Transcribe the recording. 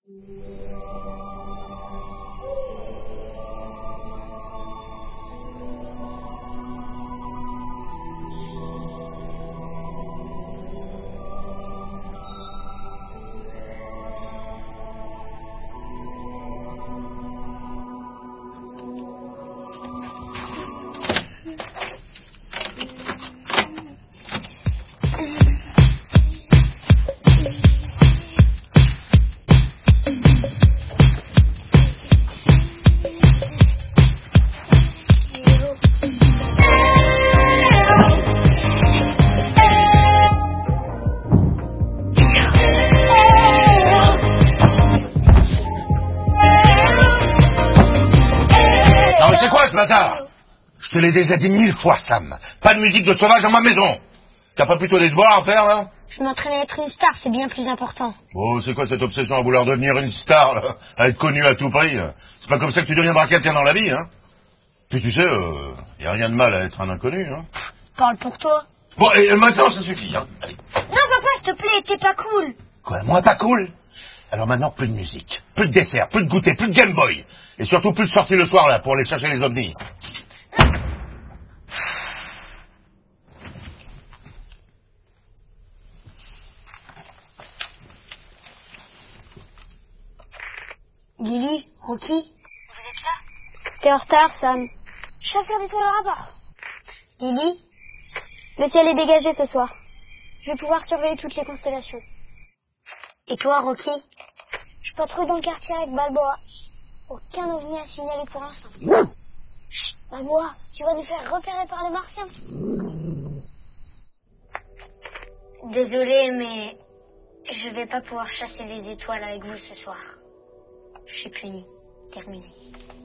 Je te l'ai déjà dit 1000 fois, Sam. Pas de musique de sauvage dans ma maison. T'as pas plutôt des devoirs à faire, là? Je m'entraîne à être une star, c'est bien plus important. Oh, c'est quoi cette obsession à vouloir devenir une star, là? À être connu à tout prix? C'est pas comme ça que tu deviendras quelqu'un dans la vie, hein? Puis tu sais, y a rien de mal à être un inconnu, hein? Parle pour toi. Bon, et maintenant, ça suffit, hein? Allez. Non, papa, s'il te plaît, t'es pas cool. Quoi, moi pas cool? Alors maintenant, plus de musique, plus de dessert, plus de goûter, plus de Game Boy. Et surtout, plus de sorties le soir, là, pour aller chercher les ovnis. Lily, Rocky, vous êtes là? t'es en retard, Sam. Chasseur d'étoiles au rapport. Lily, le ciel est dégagé ce soir. Je vais pouvoir surveiller toutes les constellations. Et toi, Rocky? Je patrouille dans le quartier avec Balboa. Aucun ovni à signaler pour l'instant. Chut, Balboa, tu vas nous faire repérer par les martiens. Désolé, mais je vais pas pouvoir chasser les étoiles avec vous ce soir. Je suis puni. Terminé.